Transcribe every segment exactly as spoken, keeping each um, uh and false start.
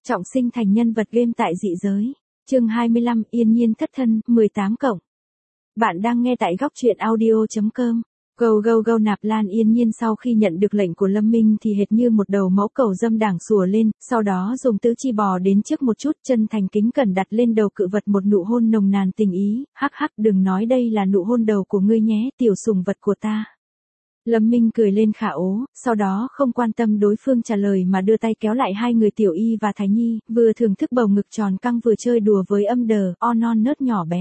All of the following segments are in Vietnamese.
Trọng sinh thành nhân vật game tại dị giới. Chương hai mươi lăm, Yên Nhiên thất thân, mười tám cộng. Bạn đang nghe tại góc truyện audio chấm com. Go go go. Nạp Lan Yên Nhiên sau khi nhận được lệnh của Lâm Minh thì hệt như một đầu mẫu cầu dâm đảng sủa lên, sau đó dùng tứ chi bò đến trước một chút, chân thành kính cẩn đặt lên đầu cự vật một nụ hôn nồng nàn tình ý. Hắc hắc, đừng nói đây là nụ hôn đầu của ngươi nhé, tiểu sủng vật của ta. Lâm Minh cười lên khả ố, sau đó không quan tâm đối phương trả lời mà đưa tay kéo lại hai người Tiểu Y và Thái Nhi, vừa thưởng thức bầu ngực tròn căng vừa chơi đùa với âm đờ, o non nớt nhỏ bé.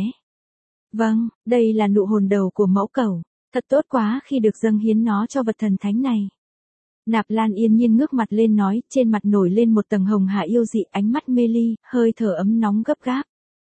Vâng, đây là nụ hôn đầu của mẫu cầu, thật tốt quá khi được dâng hiến nó cho vật thần thánh này. Nạp Lan Yên Nhiên ngước mặt lên nói, trên mặt nổi lên một tầng hồng hạ yêu dị, ánh mắt mê ly, hơi thở ấm nóng gấp gáp.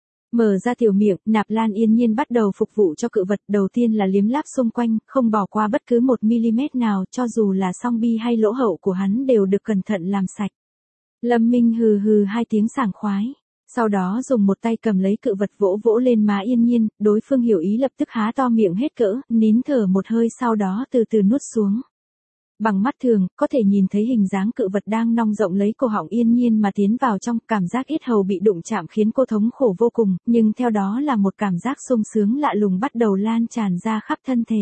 Mở ra tiểu miệng, Nạp Lan Yên Nhiên bắt đầu phục vụ cho cự vật, đầu tiên là liếm láp xung quanh, không bỏ qua bất cứ một mi-li-mét nào, cho dù là song bi hay lỗ hậu của hắn đều được cẩn thận làm sạch. Lâm Minh hừ hừ hai tiếng sảng khoái, sau đó dùng một tay cầm lấy cự vật vỗ vỗ lên má Yên Nhiên, đối phương hiểu ý lập tức há to miệng hết cỡ, nín thở một hơi sau đó từ từ nuốt xuống. Bằng mắt thường, có thể nhìn thấy hình dáng cự vật đang nong rộng lấy cổ họng Yên Nhiên mà tiến vào trong, cảm giác yết hầu bị đụng chạm khiến cô thống khổ vô cùng, nhưng theo đó là một cảm giác sung sướng lạ lùng bắt đầu lan tràn ra khắp thân thể.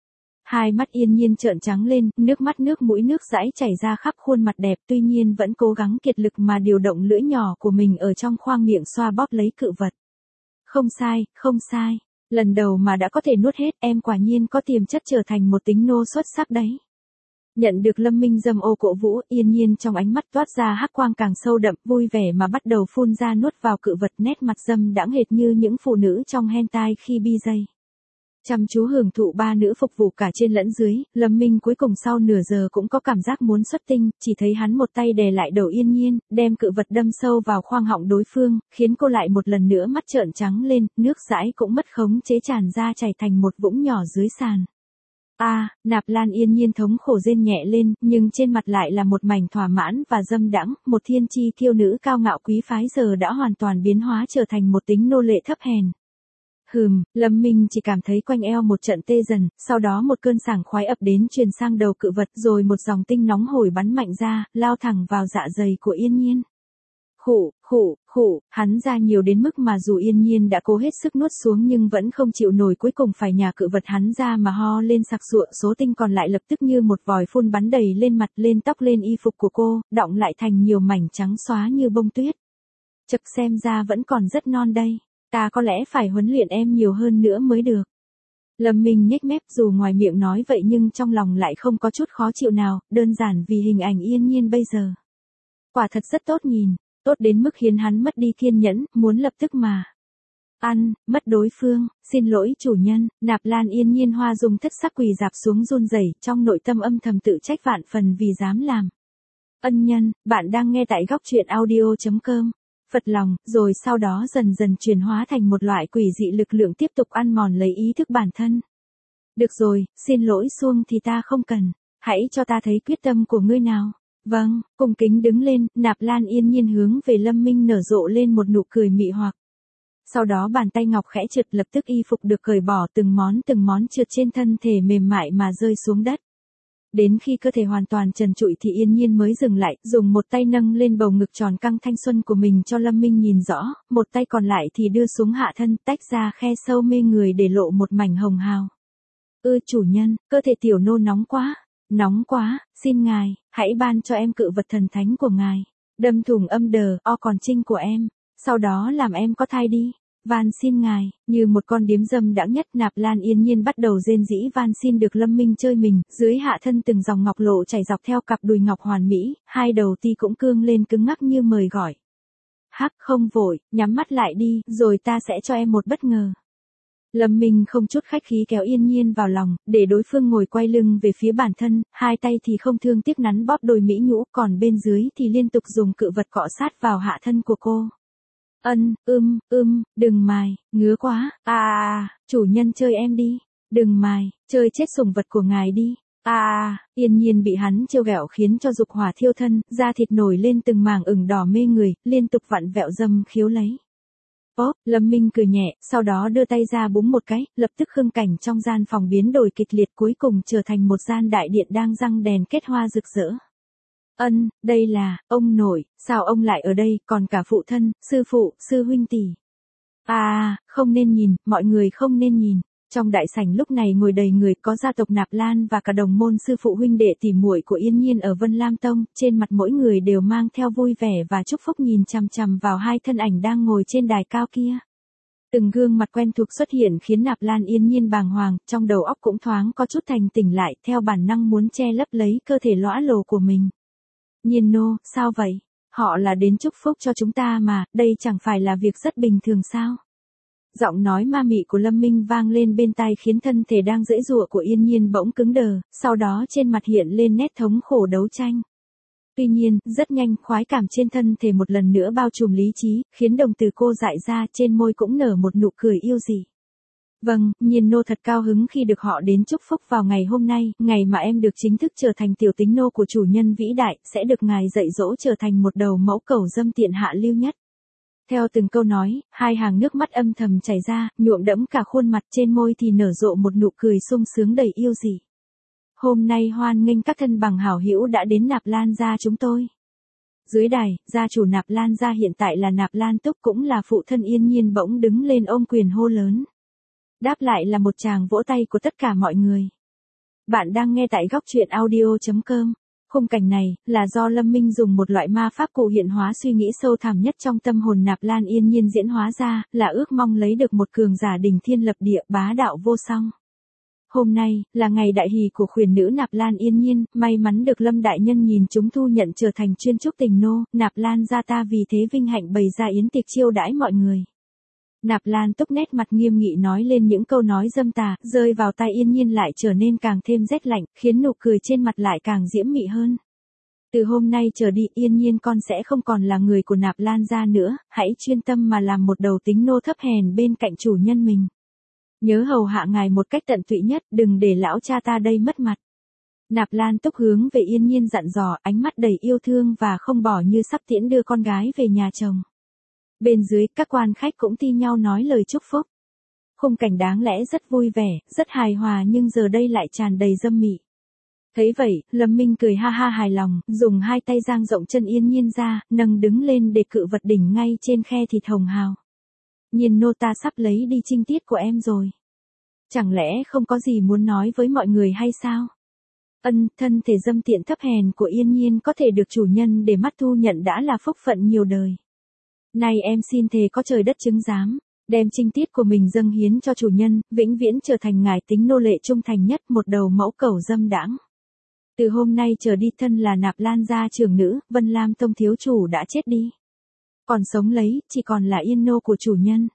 Hai mắt Yên Nhiên trợn trắng lên, nước mắt nước mũi nước dãi chảy ra khắp khuôn mặt đẹp, tuy nhiên vẫn cố gắng kiệt lực mà điều động lưỡi nhỏ của mình ở trong khoang miệng xoa bóp lấy cự vật. Không sai, không sai, lần đầu mà đã có thể nuốt hết, em quả nhiên có tiềm chất trở thành một tính nô xuất sắc đấy. Nhận được Lâm Minh dâm ô cổ vũ, Yên Nhiên trong ánh mắt toát ra hắc quang càng sâu đậm, vui vẻ mà bắt đầu phun ra nuốt vào cự vật, nét mặt dâm đãng hệt như những phụ nữ trong hentai khi bi dây. Chăm chú hưởng thụ ba nữ phục vụ cả trên lẫn dưới, Lâm Minh cuối cùng sau nửa giờ cũng có cảm giác muốn xuất tinh, chỉ thấy hắn một tay đè lại đầu Yên Nhiên, đem cự vật đâm sâu vào khoang họng đối phương, khiến cô lại một lần nữa mắt trợn trắng lên, nước dãi cũng mất khống chế tràn ra chảy thành một vũng nhỏ dưới sàn. A, à, Nạp Lan Yên Nhiên thống khổ rên nhẹ lên, nhưng trên mặt lại là một mảnh thỏa mãn và dâm đãng, một thiên chi kiêu nữ cao ngạo quý phái giờ đã hoàn toàn biến hóa trở thành một tính nô lệ thấp hèn. Hừm, Lâm Minh chỉ cảm thấy quanh eo một trận tê dần, sau đó một cơn sảng khoái ập đến truyền sang đầu cự vật, rồi một dòng tinh nóng hổi bắn mạnh ra, lao thẳng vào dạ dày của Yên Nhiên. Khụ, khụ, khụ, hắn ra nhiều đến mức mà dù Yên Nhiên đã cố hết sức nuốt xuống nhưng vẫn không chịu nổi, cuối cùng phải nhả cự vật hắn ra mà ho lên sặc sụa, số tinh còn lại lập tức như một vòi phun bắn đầy lên mặt, lên tóc, lên y phục của cô, đọng lại thành nhiều mảnh trắng xóa như bông tuyết. Chậc, xem ra vẫn còn rất non đây, ta có lẽ phải huấn luyện em nhiều hơn nữa mới được. Lâm Minh nhếch mép, dù ngoài miệng nói vậy nhưng trong lòng lại không có chút khó chịu nào, đơn giản vì hình ảnh Yên Nhiên bây giờ quả thật rất tốt nhìn. Tốt đến mức khiến hắn mất đi kiên nhẫn, muốn lập tức mà ăn, mất đối phương. Xin lỗi chủ nhân. Nạp Lan Yên Nhiên hoa dung thất sắc quỳ dạp xuống run rẩy, trong nội tâm âm thầm tự trách vạn phần vì dám làm ân nhân. Bạn đang nghe tại góc truyện audio chấm com. Phật lòng, rồi sau đó dần dần chuyển hóa thành một loại quỷ dị lực lượng tiếp tục ăn mòn lấy ý thức bản thân. Được rồi, xin lỗi xuông thì ta không cần, hãy cho ta thấy quyết tâm của ngươi nào. Vâng, cung kính đứng lên, Nạp Lan Yên Nhiên hướng về Lâm Minh nở rộ lên một nụ cười mị hoặc. Sau đó bàn tay ngọc khẽ trượt, lập tức y phục được cởi bỏ, từng món từng món trượt trên thân thể mềm mại mà rơi xuống đất. Đến khi cơ thể hoàn toàn trần trụi thì Yên Nhiên mới dừng lại, dùng một tay nâng lên bầu ngực tròn căng thanh xuân của mình cho Lâm Minh nhìn rõ, một tay còn lại thì đưa xuống hạ thân, tách ra khe sâu mê người để lộ một mảnh hồng hào. Ư chủ nhân, cơ thể tiểu nô nóng quá. Nóng quá, xin ngài, hãy ban cho em cự vật thần thánh của ngài, đâm thủng âm đờ, o còn trinh của em, sau đó làm em có thai đi, van xin ngài. Như một con điếm dâm đãng nhất, Nạp Lan Yên Nhiên bắt đầu rên rỉ van xin được Lâm Minh chơi mình, dưới hạ thân từng dòng ngọc lộ chảy dọc theo cặp đùi ngọc hoàn mỹ, hai đầu ti cũng cương lên cứng ngắc như mời gọi. Hắc, không vội, nhắm mắt lại đi, rồi ta sẽ cho em một bất ngờ. Lâm Minh không chút khách khí kéo Yên Nhiên vào lòng, để đối phương ngồi quay lưng về phía bản thân, hai tay thì không thương tiếc nắn bóp đôi mỹ nhũ, còn bên dưới thì liên tục dùng cự vật cọ sát vào hạ thân của cô. Ân, ưm, ưm, đừng mài, ngứa quá, à, à, chủ nhân chơi em đi, đừng mài, chơi chết sủng vật của ngài đi. À, à, Yên Nhiên bị hắn trêu ghẹo khiến cho dục hỏa thiêu thân, da thịt nổi lên từng mảng ửng đỏ mê người, liên tục vặn vẹo dâm khiếu lấy. Ố, Lâm Minh cười nhẹ, sau đó đưa tay ra búng một cái, lập tức khung cảnh trong gian phòng biến đổi kịch liệt, cuối cùng trở thành một gian đại điện đang răng đèn kết hoa rực rỡ. Ân, đây là, ông nội, sao ông lại ở đây, còn cả phụ thân, sư phụ, sư huynh tỷ. À, không nên nhìn, mọi người không nên nhìn. Trong đại sảnh lúc này ngồi đầy người, có gia tộc Nạp Lan và cả đồng môn sư phụ huynh đệ tỷ muội của Yên Nhiên ở Vân Lam Tông, trên mặt mỗi người đều mang theo vui vẻ và chúc phúc nhìn chằm chằm vào hai thân ảnh đang ngồi trên đài cao kia. Từng gương mặt quen thuộc xuất hiện khiến Nạp Lan Yên Nhiên bàng hoàng, trong đầu óc cũng thoáng có chút thành tỉnh lại, theo bản năng muốn che lấp lấy cơ thể lõa lồ của mình. Nhiên nô, sao vậy? Họ là đến chúc phúc cho chúng ta mà, đây chẳng phải là việc rất bình thường sao? Giọng nói ma mị của Lâm Minh vang lên bên tai khiến thân thể đang giãy giụa của Yên Nhiên bỗng cứng đờ, sau đó trên mặt hiện lên nét thống khổ đấu tranh. Tuy nhiên, rất nhanh, khoái cảm trên thân thể một lần nữa bao trùm lý trí, khiến đồng tử cô dại ra, trên môi cũng nở một nụ cười yêu dị. Vâng, Nhiên nô thật cao hứng khi được họ đến chúc phúc vào ngày hôm nay, ngày mà em được chính thức trở thành tiểu tính nô của chủ nhân vĩ đại, sẽ được ngài dạy dỗ trở thành một đầu mẫu cẩu dâm tiện hạ lưu nhất. Theo từng câu nói, hai hàng nước mắt âm thầm chảy ra, nhuộm đẫm cả khuôn mặt, trên môi thì nở rộ một nụ cười sung sướng đầy yêu dị. Hôm nay hoan nghênh các thân bằng hảo hữu đã đến Nạp Lan gia chúng tôi. Dưới đài, gia chủ Nạp Lan gia hiện tại là Nạp Lan Túc, cũng là phụ thân Yên Nhiên, bỗng đứng lên ôm quyền hô lớn. Đáp lại là một tràng vỗ tay của tất cả mọi người. Bạn đang nghe tại góc truyện audio chấm com. Khung cảnh này là do Lâm Minh dùng một loại ma pháp cụ hiện hóa suy nghĩ sâu thẳm nhất trong tâm hồn Nạp Lan Yên Nhiên diễn hóa ra, là ước mong lấy được một cường giả đỉnh thiên lập địa, bá đạo vô song. Hôm nay là ngày đại hỷ của khuyển nữ Nạp Lan Yên Nhiên, may mắn được Lâm đại nhân nhìn chúng thu nhận trở thành chuyên trúc tình nô, Nạp Lan gia ta vì thế vinh hạnh bày ra yến tiệc chiêu đãi mọi người. Nạp Lan Túc nét mặt nghiêm nghị nói lên những câu nói dâm tà, rơi vào tai Yên Nhiên lại trở nên càng thêm rét lạnh, khiến nụ cười trên mặt lại càng diễm mị hơn. Từ hôm nay trở đi, Yên Nhiên con sẽ không còn là người của Nạp Lan gia nữa, hãy chuyên tâm mà làm một đầu tính nô thấp hèn bên cạnh chủ nhân mình. Nhớ hầu hạ ngài một cách tận tụy nhất, đừng để lão cha ta đây mất mặt. Nạp Lan Túc hướng về Yên Nhiên dặn dò, ánh mắt đầy yêu thương và không bỏ như sắp tiễn đưa con gái về nhà chồng. Bên dưới, các quan khách cũng thi nhau nói lời chúc phúc. Khung cảnh đáng lẽ rất vui vẻ, rất hài hòa nhưng giờ đây lại tràn đầy dâm mị. Thấy vậy, Lâm Minh cười ha ha hài lòng, dùng hai tay dang rộng chân Yên Nhiên ra, nâng đứng lên để cự vật đỉnh ngay trên khe thịt hồng hào. Nhiên nô ta sắp lấy đi trinh tiết của em rồi. Chẳng lẽ không có gì muốn nói với mọi người hay sao? Ân, thân thể dâm tiện thấp hèn của Yên Nhiên có thể được chủ nhân để mắt thu nhận đã là phúc phận nhiều đời. Nay em xin thề có trời đất chứng giám, đem trinh tiết của mình dâng hiến cho chủ nhân, vĩnh viễn trở thành ngài tính nô lệ trung thành nhất, một đầu mẫu cẩu dâm đãng. Từ hôm nay trở đi, thân là Nạp Lan gia trưởng nữ, Vân Lam Tông thiếu chủ đã chết đi. Còn sống lấy, chỉ còn là Yên nô của chủ nhân.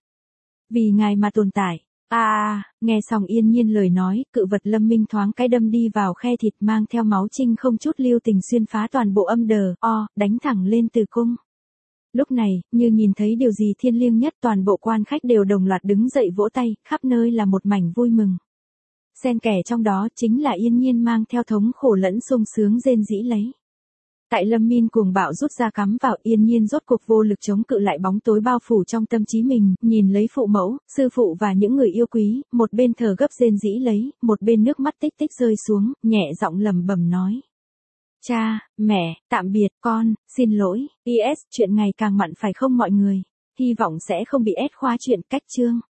Vì ngài mà tồn tại. À, nghe xong Yên Nhiên lời nói, cự vật Lâm Minh thoáng cái đâm đi vào khe thịt, mang theo máu trinh không chút lưu tình xuyên phá toàn bộ âm đờ, o, đánh thẳng lên tử cung. Lúc này, như nhìn thấy điều gì thiêng liêng nhất, toàn bộ quan khách đều đồng loạt đứng dậy vỗ tay, khắp nơi là một mảnh vui mừng. Xen kẽ trong đó chính là Yên Nhiên mang theo thống khổ lẫn sung sướng rên rỉ lấy. Tại Lâm Minh cuồng bạo rút ra cắm vào, Yên Nhiên rốt cuộc vô lực chống cự lại bóng tối bao phủ trong tâm trí mình, nhìn lấy phụ mẫu, sư phụ và những người yêu quý, một bên thở gấp rên rỉ lấy, một bên nước mắt tích tích rơi xuống, nhẹ giọng lẩm bẩm nói. Cha, mẹ, tạm biệt, con, xin lỗi, pê ét, chuyện ngày càng mặn phải không mọi người? Hy vọng sẽ không bị ép khóa chuyện cách chương.